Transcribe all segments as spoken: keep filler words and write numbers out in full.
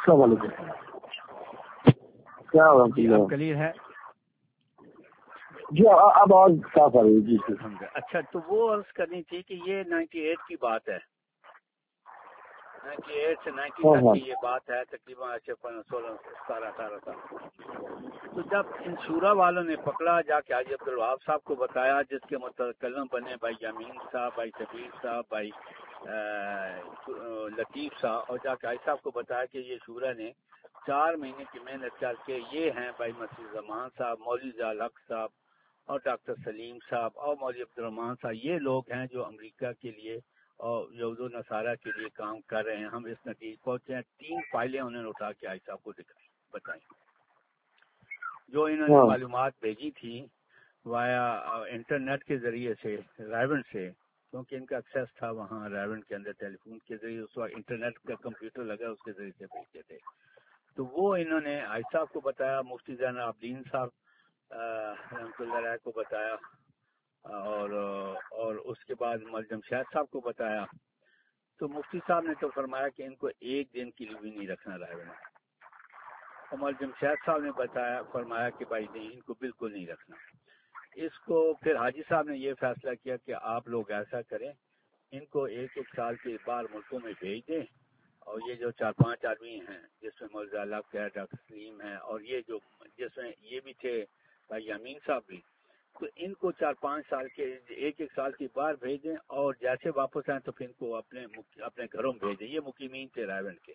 السلام علیکم. کیا اب کلیئر ہے؟ جی اب آواز صاف آ رہی ہے. جی اچھا، تو وہ عرض کرنی تھی کہ یہ نائنٹی ایٹ کی بات ہے، نائنٹی ایٹ سے نائنٹی تک کی یہ بات ہے، تقریباً سولہ ستارہ اٹھارہ سال. تو جب ان شورا والوں نے پکڑا، جا کے حاجی عبدالوہاب صاحب کو بتایا، جس کے متکلم بنے بھائی یامین صاحب، بھائی شبیر صاحب، بھائی لطیف صاحب، اور جا کے حاجی صاحب کو بتایا کہ یہ شورا نے چار مہینے کی محنت کر کے یہ ہیں بھائی مسیح زمان صاحب، مولوی ضیاء الحق صاحب اور ڈاکٹر سلیم صاحب اور مولوی عبدالرحمان صاحب، یہ لوگ ہیں جو امریکہ کے لیے اور یہود و نصارہ کے لیے کام کر رہے ہیں. ہم اس نتیجے پہنچے ہیں. تین فائلیں انہوں نے اٹھا کے حاجی صاحب کو دکھائی، بتائیں جو انہوں نے معلومات بھیجی تھی وایا انٹرنیٹ کے ذریعے سے، رائیونڈ سے، کیونکہ ان کا ایکسیس تھا وہاں رائیونڈ کے اندر، ٹیلی فون کے ذریعے اس وقت انٹرنیٹ کا کمپیوٹر لگا، اس کے ذریعے سے بھیجتے تھے. تو وہ انہوں نے حاجی صاحب کو بتایا، مفتی زین العابدین صاحب رحمۃ اللہ علیہ کو بتایا، اور اور اس کے بعد ملجم شاہد صاحب کو بتایا. تو مفتی صاحب نے تو فرمایا کہ ان کو ایک دن کے لیے بھی نہیں رکھنا رائے میں، اور ملجم شاہد صاحب نے بتایا، فرمایا کہ بھائی نہیں، ان کو بالکل نہیں رکھنا. اس کو پھر حاجی صاحب نے یہ فیصلہ کیا کہ آپ لوگ ایسا کریں، ان کو ایک ایک سال کے بعد ملکوں میں بھیج دیں، اور یہ جو چار پانچ آدمی ہیں جس میں مولوی ضیاء الحق ہے، ڈاکٹر سلیم ہے، اور یہ جو جس میں یہ بھی تھے بھائی یامین صاحب بھی، تو ان کو چار پانچ سال کے ایک ایک سال کی بار بھیج دیں، اور جیسے واپس آئیں تو پھر ان کو اپنے اپنے گھروں میں بھیج دیں. یہ مقیمین تھے رائیونڈ کے.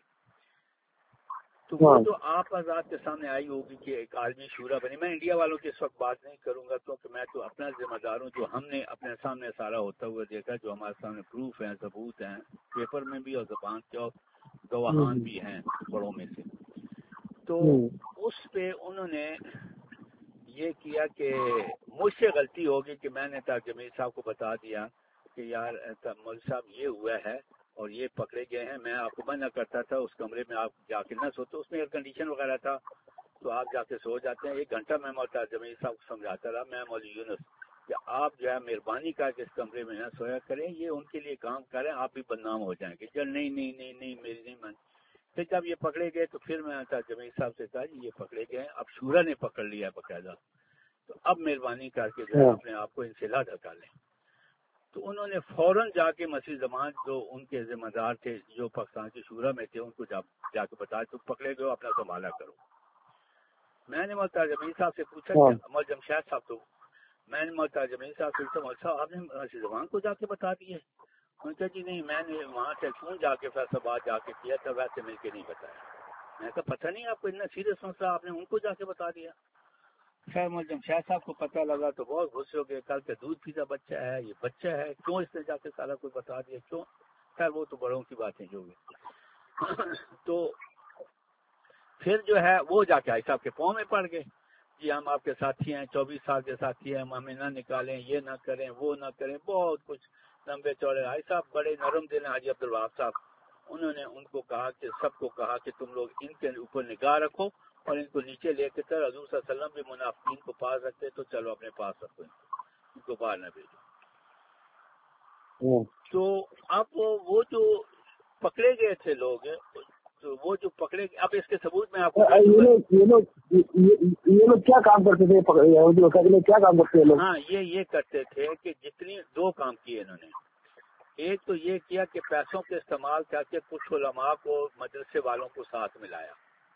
تو وہ تو آپ آزاد کے سامنے آئی ہوگی کہ ایک عالمی شورا بنی. میں انڈیا والوں کی اس وقت بات نہیں کروں گا، کیونکہ میں تو اپنا ذمہ دار ہوں، جو ہم نے اپنے سامنے سارا ہوتا ہوا دیکھا، جو ہمارے سامنے پروف ہیں، ثبوت ہیں، پیپر میں بھی اور زبان کے اور گواہان بھی ہیں بڑوں میں سے. تو اس پہ انہوں نے یہ کیا کہ مجھ سے غلطی ہوگی کہ میں نے جمیل صاحب کو بتا دیا کہ یار مولوی صاحب یہ ہوا ہے اور یہ پکڑے گئے ہیں. میں آپ کو منع کرتا تھا اس کمرے میں آپ جا کے نہ سوتے، اس میں ایئر کنڈیشن وغیرہ تھا تو آپ جا کے سو جاتے ہیں. ایک گھنٹہ میں محترم جمیل صاحب کو سمجھاتا رہا، میں مولوی یونس، کہ آپ جو ہے مہربانی کر کے اس کمرے میں نہ سویا کریں، یہ ان کے لیے کام کریں، آپ بھی بدنام ہو جائیں گے. چل نہیں نہیں نہیں نہیں میری نہیں من. پھر جب یہ پکڑے گئے تو پھر میں جمیل صاحب سے کہا جی یہ پکڑے گئے ہیں، اب شورا نے پکڑ لیا باقاعدہ، تو اب مہربانی کر کے جو ہے اپنے آپ کو ان سے لا دھکا لیں. تو انہوں نے فوراً جا کے مسیح زمان جو ان کے ذمہ دار تھے، جو پاکستان کے شورا میں تھے، ان کو جا, جا کے بتایا تو پکڑے گئے، اپنا سنبھالا کرو. میں نے محترم جمیل صاحب سے پوچھا کہ ملجم شاہد صاحب، تو میں نے محترم جمیل صاحب سے پوچھا مولوی صاحب آپ نے مسیح زمان کو جا کے بتا دیے؟ انہوں نے کہا جی نہیں، میں نے وہاں سے فون جا کے فیصلہ باد جا کے کیا تھا، ویسے مل کے نہیں بتایا. میں کہا پتہ نہیں آپ کو اتنا سیریس مسئلہ آپ نے ان کو جا کے بتا دیا. خیر ملزم شاہ صاحب کو پتہ لگا تو بہت غصے ہو گئے، کل کے دودھ پیتا بچہ ہے، یہ بچہ ہے، کیوں اس نے جا کے سارا کچھ بتا دیا، کیوں؟ خیر وہ تو بڑوں کی باتیں جو ہوئی. تو پھر جو ہے وہ جا کے حاجی صاحب کے پاؤں میں پڑ گئے، جی ہم آپ کے ساتھی ہیں، چوبیس سال کے ساتھی ہیں، ہم ہمیں نہ نکالیں، یہ نہ کریں، وہ نہ کریں، بہت کچھ لمبے چوڑے. حاجی صاحب بڑے نرم دل ہیں، حاجی عبدالوہاب صاحب، انہوں نے ان کو کہا کہ سب کو کہا کہ تم لوگ ان کے اوپر نگاہ رکھو اور ان کو نیچے لے کے چل. حضور صلی اللہ علیہ وسلم بھی منافقین کو پاس رکھتے تو چلو اپنے پاس رکھو، ان کو باہر نہ بھیجو. تو اب وہ جو پکڑے گئے تھے لوگ، تو وہ جو پکڑے گئے، اب اس کے ثبوت میں آپ کو یہ لوگ کیا کام کرتے تھے؟ کیا کام کرتے ہیں؟ ہاں یہ یہ کرتے تھے کہ جتنی دو کام کیے انہوں نے. ایک تو یہ کیا کہ پیسوں کے استعمال کر کے کچھ علماء کو مدرسے والوں کو ساتھ ملایا.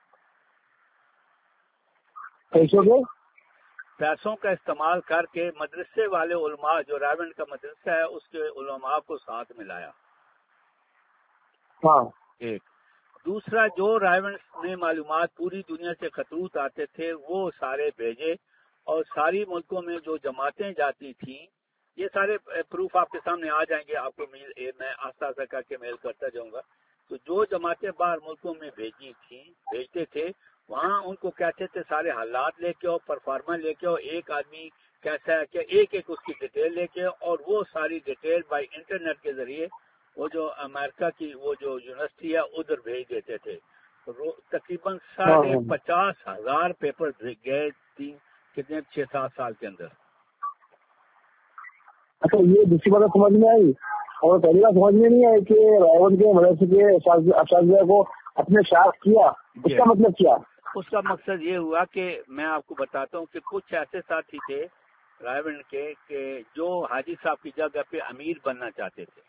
پیسوں کے پیسوں کا استعمال کر کے مدرسے والے علماء، جو رائیونڈ کا مدرسہ ہے اس کے علماء کو ساتھ ملایا. ہاں ایک. دوسرا، جو رائیونڈ میں معلومات پوری دنیا سے خطوط آتے تھے وہ سارے بھیجے، اور ساری ملکوں میں جو جماعتیں جاتی تھیں، یہ سارے پروف آپ کے سامنے آ جائیں گے، آپ کو میل میں آستہ آستہ کر کے میل کرتا جاؤں گا. تو جو جماعتیں باہر ملکوں میں بھیجی تھیں، بھیجتے تھے، وہاں ان کو کہتے تھے سارے حالات لے کے آؤ، پرفارما لے کے آؤ، ایک آدمی کیسا ہے کہ ایک ایک اس کی ڈیٹیل لے کے، اور وہ ساری ڈیٹیل بائی انٹرنیٹ کے ذریعے وہ جو امریکہ کی وہ جو یونیورسٹی ہے ادھر بھیج دیتے تھے. تقریباً ساڑھے پچاس ہزار پیپر گئے تین کتنے چھ سات سال کے اندر. اچھا یہ دوسری بات سمجھ میں آئی، اور پہلی بات سمجھ میں نہیں آئی کہ رائیونڈ کے مدرسے کے اساتذہ کو اپنے شاخ کیا، اس کا مطلب کیا؟ اس کا مقصد یہ ہوا کہ میں آپ کو بتاتا ہوں کہ کچھ ایسے ساتھی تھے رائے ونڈ کے کہ جو حاجی صاحب کی جگہ پہ امیر بننا چاہتے تھے.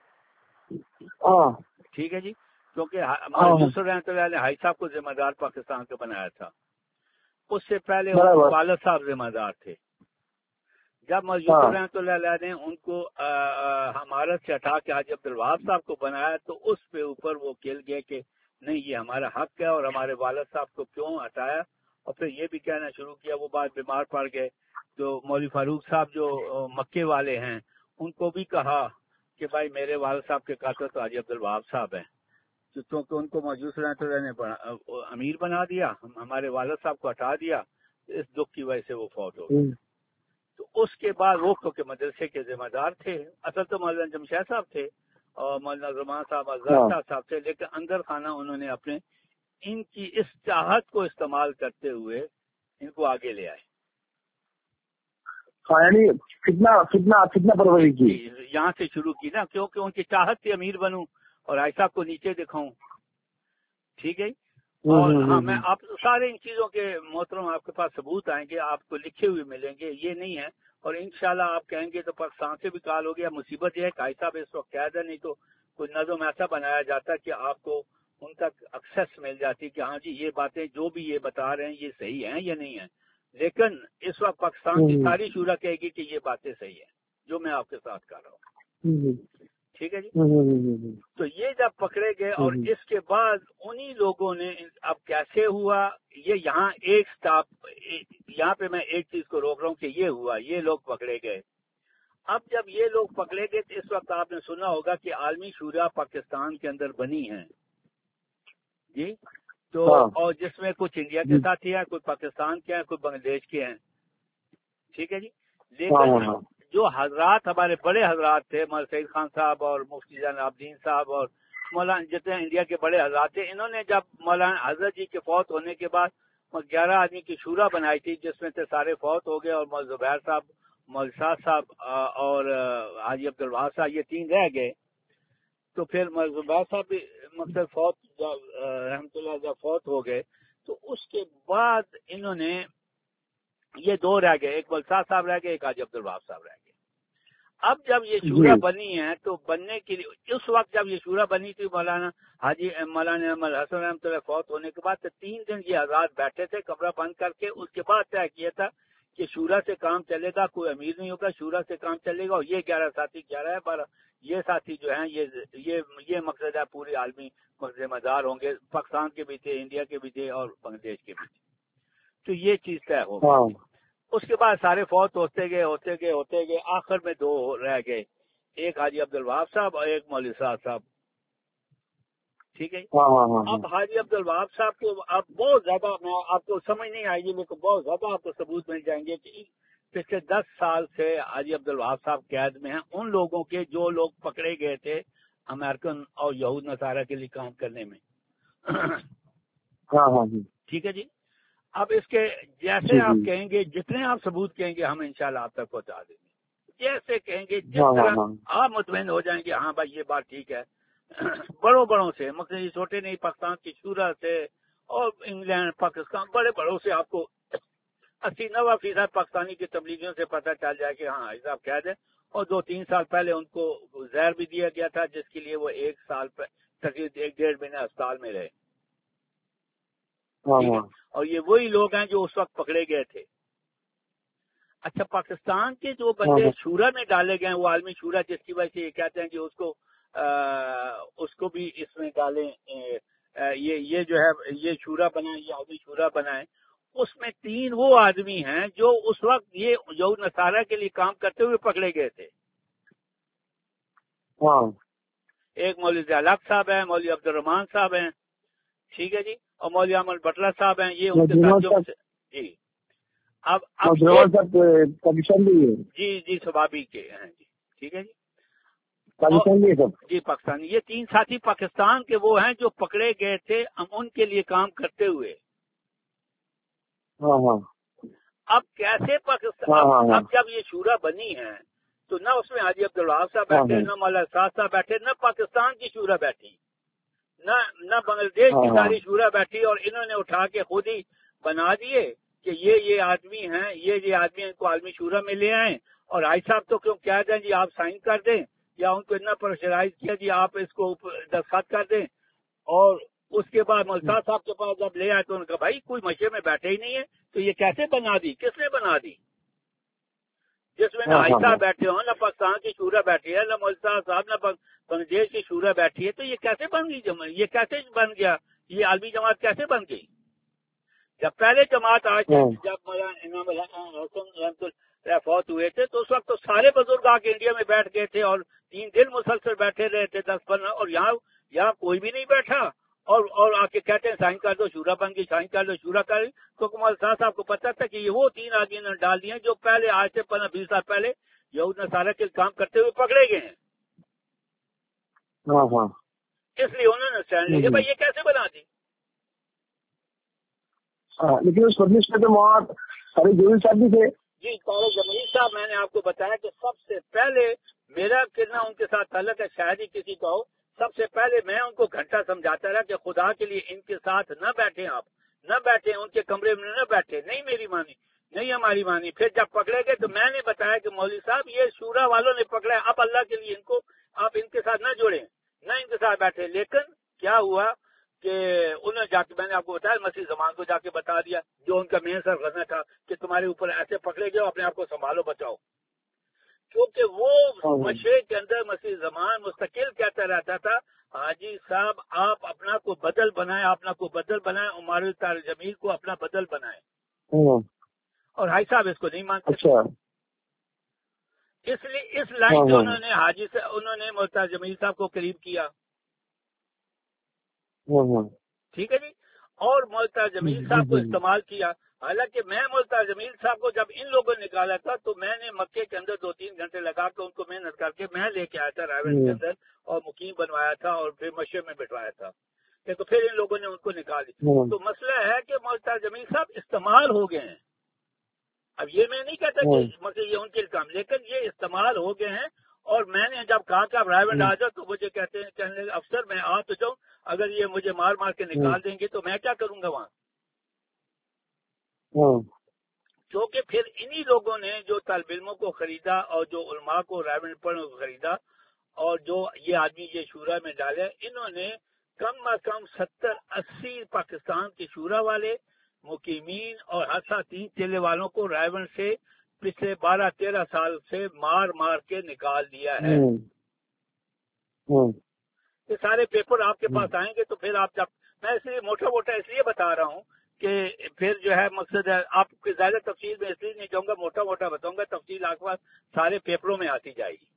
ٹھیک ہے جی، کیونکہ یوسف رحمۃ اللہ نے حاجی صاحب کو ذمہ دار پاکستان کا بنایا تھا. اس سے پہلے والد صاحب ذمہ دار تھے. جب یوسف رحمۃ اللہ علیہ نے ان کو ہمارت سے ہٹا کے حاجی عبدالوہاب صاحب کو بنایا تو اس پہ اوپر وہ کھل گئے کہ نہیں یہ ہمارا حق ہے اور ہمارے والد صاحب کو کیوں ہٹایا. اور پھر یہ بھی کہنا شروع کیا، وہ بات بیمار پڑ گئے تو مولوی فاروق صاحب جو مکے والے ہیں ان کو بھی کہا کہ بھائی میرے والد صاحب کے قاتل تو حاجی عبدالوہاب صاحب ہیں، کیونکہ ان کو موجود رحمۃ اللہ نے امیر بنا دیا، ہمارے والد صاحب کو ہٹا دیا. اس دکھ کی وجہ سے وہ فوت ہو گئے. تو اس کے بعد وہ کے مدرسے کے ذمہ دار تھے. اصل تو مولانا جمشید صاحب تھے اور مولانا زمان صاحب ازہر صاحب تھے، لیکن اندر خانہ انہوں نے اپنے ان کی اس چاہت کو استعمال کرتے ہوئے ان کو آگے لے آئے. یعنی کتنا کتنا کتنا پروری کی یہاں سے شروع کی نا، کیونکہ ان کی چاہت سے امیر بنوں اور ایسا کو نیچے دکھاؤں. ٹھیک ہے. اور ہاں میں آپ سارے ان چیزوں کے محترم آپ کے پاس ثبوت آئیں گے، آپ کو لکھے ہوئے ملیں گے، یہ نہیں ہے. اور انشاءاللہ آپ کہیں گے تو پاکستان سے بھی کال ہو گیا. مصیبت یہ ہے کہ صاحب اس وقت قید ہے، نہیں تو کوئی نظم ایسا بنایا جاتا کہ آپ کو ان تک ایکسیس مل جاتی کہ ہاں جی یہ باتیں جو بھی یہ بتا رہے ہیں یہ صحیح ہیں یا نہیں ہیں. لیکن اس وقت پاکستان کی ساری شورا کہے گی کہ یہ باتیں صحیح ہیں جو میں آپ کے ساتھ کر رہا ہوں. ٹھیک ہے جی. تو یہ جب پکڑے گئے اور اس کے بعد انہی لوگوں نے اب کیسے ہوا یہ یہاں ایک سٹاپ یہاں پہ میں ایک چیز کو روک رہا ہوں کہ یہ ہوا، یہ لوگ پکڑے گئے. اب جب یہ لوگ پکڑے گئے تو اس وقت آپ نے سنا ہوگا کہ عالمی شورا پاکستان کے اندر بنی ہے جی. تو اور جس میں کچھ انڈیا کے ساتھی ہیں، کوئی پاکستان کے ہیں، کوئی بنگلہ دیش کے ہیں. ٹھیک ہے جی. لیکن جو حضرات ہمارے بڑے حضرات تھے، مولانا سعید خان صاحب اور مفتی جان عابدین صاحب اور مولانا جتنے انڈیا کے بڑے حضرات تھے، انہوں نے جب مولانا حضرت جی کے فوت ہونے کے بعد گیارہ آدمی کی شورا بنائی تھی جس میں سے سارے فوت ہو گئے اور مولانا زبیر صاحب، مولانا صاحب اور حاجی عبدالوہاب صاحب یہ تین رہ گئے. تو پھر مولانا زبیر صاحب بھی مقصد فوت رحمۃ اللہ جب فوت ہو گئے تو اس کے بعد انہوں نے یہ دو رہ گئے، ایک ملسا صاحب رہ گئے، ایک حاجی عبدالوہاب صاحب رہ گئے. اب جب یہ شورا بنی ہے تو بننے کے لیے اس وقت جب یہ شورا بنی تھی مولانا حاجی مولانا احمد حسن رحمۃ اللہ فوت ہونے کے بعد تو تین دن یہ حضرات بیٹھے تھے کمرہ بند کر کے. اس کے بعد طے کیا تھا کہ شورا سے کام چلے گا، کوئی امیر نہیں ہوگا، شورا سے کام چلے گا. اور یہ گیارہ ساتھی گیارہ ہے بارہ یہ ساتھی جو ہیں یہ یہ یہ مقصد ہے پوری عالمی ذمہ دار ہوں گے. پاکستان کے بھی تھے، انڈیا کے بھی تھے اور بنگلہ دیش کے بھی تھے. تو یہ چیز طے ہو گئی. اس کے بعد سارے فوت ہوتے گئے ہوتے گئے ہوتے گئے آخر میں دو رہ گئے، ایک حاجی عبدالوہاب صاحب اور ایک مولوی صاحب صاحب. ٹھیک ہے. اب حاجی عبدالوہاب صاحب کو اب بہت زیادہ میں آپ کو سمجھ نہیں آئے گی لیکن بہت زیادہ آپ کو ثبوت مل جائیں گے کہ پچھلے دس سال سے حاجی عبدالوہاب صاحب قید میں ہیں ان لوگوں کے جو لوگ پکڑے گئے تھے امریکن اور یہود نصارہ کے لیے کام کرنے میں. ٹھیک ہے جی. اب اس کے جیسے آپ کہیں گے جتنے آپ ثبوت کہیں گے ہم انشاءاللہ آپ تک پہنچا دیں گے. جیسے کہیں گے جس طرح آپ مطمئن ہو جائیں گے ہاں بھائی یہ بات ٹھیک ہے. بڑوں بڑوں سے مقصد چھوٹے نہیں، پاکستان کی شورا سے اور انگلینڈ پاکستان بڑے بڑوں سے آپ کو اسی نوے فیصد پاکستانی کی تبلیغیوں سے پتہ چل جائے کہ ہاں صاحب قید ہے. اور دو تین سال پہلے ان کو زہر بھی دیا گیا تھا جس کے لیے وہ ایک سال تقریباً ایک ڈیڑھ مہینے اسپتال میں رہے. اور یہ وہی لوگ ہیں جو اس وقت پکڑے گئے تھے. اچھا پاکستان کے جو بندے شورا میں ڈالے گئے وہ عالمی شورا جس کی وجہ سے یہ کہتے ہیں کہ اس کو اس کو بھی اس میں ڈالیں، یہ یہ جو ہے یہ شورا بنائیں، یہ عالمی شورا بنائیں. اس میں تین وہ آدمی ہیں جو اس وقت یہ یہود نصارہ کے لیے کام کرتے ہوئے پکڑے گئے تھے. ایک مولوی ضیاء صاحب ہیں، مولوی عبدالرحمان صاحب ہیں. ٹھیک ہے جی. اور مولوی احمد بٹلہ صاحب ہیں. یہ ان کے ساتھ جی اب اب جی جی سبابی کے ہیں جی. ٹھیک ہے جی. جی پاکستانی. یہ تین ساتھی پاکستان کے وہ ہیں جو پکڑے گئے تھے ان کے لیے کام کرتے ہوئے. اب کیسے پاکستان اب جب یہ شورا بنی ہے تو نہ اس میں حاجی عبدالوہاب صاحب بیٹھے، نہ مولانا صاحب صاحب بیٹھے، نہ پاکستان کی شورا بیٹھی، نہ نہ بنگلہ دیش کی ساری شورا بیٹھی اور انہوں نے اٹھا کے خود ہی بنا دیے کہ یہ یہ آدمی ہیں، یہ یہ آدمی ان کو عالمی شورا میں لے آئیں، اور آئی صاحب تو کیوں کہہ دیں جی آپ سائن کر دیں، یا ان کو اتنا پریشرائز کیا جی آپ اس کو دستخط کر دیں، اور اس کے بعد ملتاز صاحب کے پاس جب لے آئے تو انہوں نے کہا بھائی کوئی مشے میں بیٹھے ہی نہیں ہے، تو یہ کیسے بنا دی، کس نے بنا دی؟ جس میں نہ آئی صاحب بیٹھے ہوں، نہ پاکستان کی شورا بیٹھی ہے، نہ ملتاز صاحب، نہ بنگلہ دیش کی شورا بیٹھی ہے، تو یہ کیسے بن گئی جماعت؟ یہ کیسے بن گیا؟ یہ عالمی جماعت کیسے بن گئی؟ جب پہلے جماعت آج جب مولانا انعام حسن فوت ہوئے تھے تو اس وقت تو سارے بزرگ آ کے انڈیا میں بیٹھ گئے تھے اور تین دن مسلسل بیٹھے رہے تھے، دس پندرہ، اور یہاں یہاں کوئی بھی نہیں بیٹھا، اور اور آ کے کہتے ہیں سائن کر دو شورا بن گئی، سائن کر دو شورا کر دی۔ تو کمال صاحب صاحب کو پتا تھا کہ یہ وہ تین آدمی نے ڈال دیے جو پہلے آج سے پندرہ بیس سال پہلے یہود نصارہ کے کام کرتے ہوئے پکڑے گئے ہیں، اس لیے انہوں نے سائن لے لیا۔ بھائی یہ کیسے بنا دی؟ لیکن اس مجلس میں تو وہاں سارے جمیل صاحب بھی تھے۔ جی طارق جمیل صاحب، میں نے آپ کو بتایا کہ سب سے پہلے میرا کتنا ان کے ساتھ تعلق ہے شاید ہی کسی کا ہو، سب سے پہلے میں ان کو گھنٹہ سمجھاتا رہا کہ خدا کے لیے ان کے ساتھ نہ بیٹھیں، آپ نہ بیٹھیں، ان کے کمرے میں نہ بیٹھے، نہیں میری مانی، نہیں ہماری مانی۔ پھر جب پکڑے گئے تو میں نے بتایا کہ مولوی صاحب یہ شورا والوں نے پکڑا ہے، اب اللہ کے لیے ان کو آپ ان کے ساتھ نہ جوڑیں، نہ ان کے ساتھ بیٹھے۔ لیکن کیا ہوا کہ انہوں نے جا کے، میں نے آپ کو بتایا مسیح زمان کو جا کے بتا دیا، جو ان کا مین سرغنہ تھا کہ تمہارے اوپر ایسے پکڑے گئے، اپنے آپ کو سنبھالو، بچاؤ، کیونکہ وہ مشرق کے اندر مسیح زمان مستقل کہتا رہتا تھا حاجی صاحب آپ اپنا کو بدل بنائیں، اپنا کو بدل بنائیں، عمر طارق جمیل کو اپنا بدل بنائیں، اور حاجی صاحب اس کو نہیں مانتے۔ اس لیے اس لائن سے انہوں نے حاجی سے انہوں نے ملتاز جمیل صاحب کو قریب کیا، ٹھیک ہے جی، اور ملتاز جمیل صاحب کو استعمال کیا۔ حالانکہ میں ملتاز جمیل صاحب کو جب ان لوگوں نے نکالا تھا تو میں نے مکے کے اندر دو تین گھنٹے لگا کے ان کو محنت کر کے میں لے کے آیا تھا رائے کے اندر، اور مقیم بنوایا تھا اور پھر مشرق میں بٹھوایا تھا، تو پھر ان لوگوں نے ان کو نکالی۔ تو مسئلہ ہے کہ ملتاز جمیل صاحب استعمال ہو گئے ہیں۔ اب یہ میں نہیں کہتا کہ مطلب یہ ان کے کام، لیکن یہ استعمال ہو گئے ہیں، اور میں نے جب کہا کہ آپ رائے آ جاؤ تو مجھے کہتے ہیں کہنے لگے افسر میں آ تو جاؤں، اگر یہ مجھے مار مار کے نکال دیں گے تو میں کیا کروں گا وہاں؟ کیونکہ پھر انہی لوگوں نے جو طالب علموں کو خریدا اور جو علماء کو رائے پڑھنے کو خریدا اور جو یہ آدمی یہ شورا میں ڈالے، انہوں نے کم از کم ستر اسی پاکستان کے شورا والے مقیمین اور حادثہ تین چلے والوں کو رائے سے پچھلے بارہ تیرہ سال سے مار مار کے نکال دیا ہے۔ یہ سارے پیپر آپ کے پاس آئیں گے تو پھر آپ جب میں اس لیے موٹا موٹا اس لیے بتا رہا ہوں کہ پھر جو ہے مقصد ہے آپ کی زیادہ تفصیل میں اس لیے نہیں جاؤں گا، موٹا موٹا بتاؤں گا، تفصیل آپ کے پاس سارے پیپروں میں آتی جائے گی،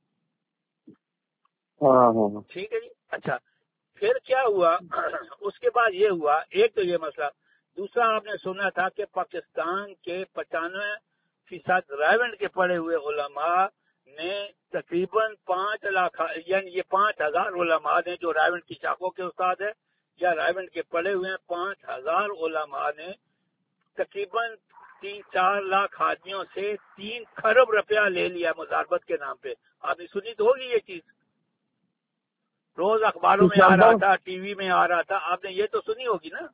ٹھیک ہے جی۔ اچھا پھر کیا ہوا؟ اس کے بعد یہ ہوا، ایک تو یہ مسئلہ، دوسرا آپ نے سنا تھا کہ پاکستان کے پچانوے فیصد رائے کے پڑے ہوئے علماء نے تقریباً پانچ لاکھ یعنی یہ پانچ ہزار علماء نے جو رائے کی شاخوں کے استاد ہیں یا رائے کے پڑے ہوئے ہیں، پانچ ہزار علماء نے تقریباً تین چار لاکھ آدمیوں سے تین کھرب روپیہ لے لیا مزاربت کے نام پہ۔ آپ نے سنی تو ہوگی یہ چیز، روز اخباروں میں آ رہا تھا، ٹی وی میں آ رہا تھا، آپ نے یہ تو سنی ہوگی نا؟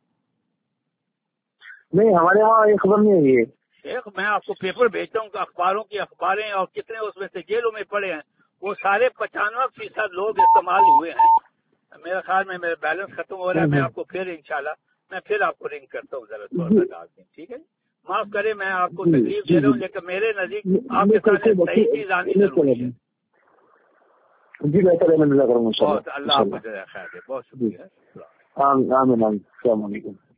نہیں ہمارے وہاں یہ خبر نہیں ہے۔ ایک میں آپ کو پیپر بھیجتا ہوں کہ اخباروں کی اخباریں اور کتنے اس میں سے جیلوں میں پڑے ہیں، وہ سارے پچانوے فیصد لوگ استعمال ہوئے ہیں۔ میرا خیال میں میرا بیلنس ختم ہو رہا ہے، میں آپ کو پھر انشاءاللہ میں پھر آپ کو رنگ کرتا ہوں ذرا تھوڑا سا ڈال دیں، ٹھیک ہے؟ معاف کریں میں آپ کو تکلیف دے رہا ہوں، لیکن میرے نزدیک آپ کے ساتھ صحیح چیز آنی ضروری ہے۔ جی بہتر ہے، میں ملا کروں گا، بہت اللہ آپ کو جزائے خیر دے، بہت شکریہ۔ آمین آمین، السلام علیکم۔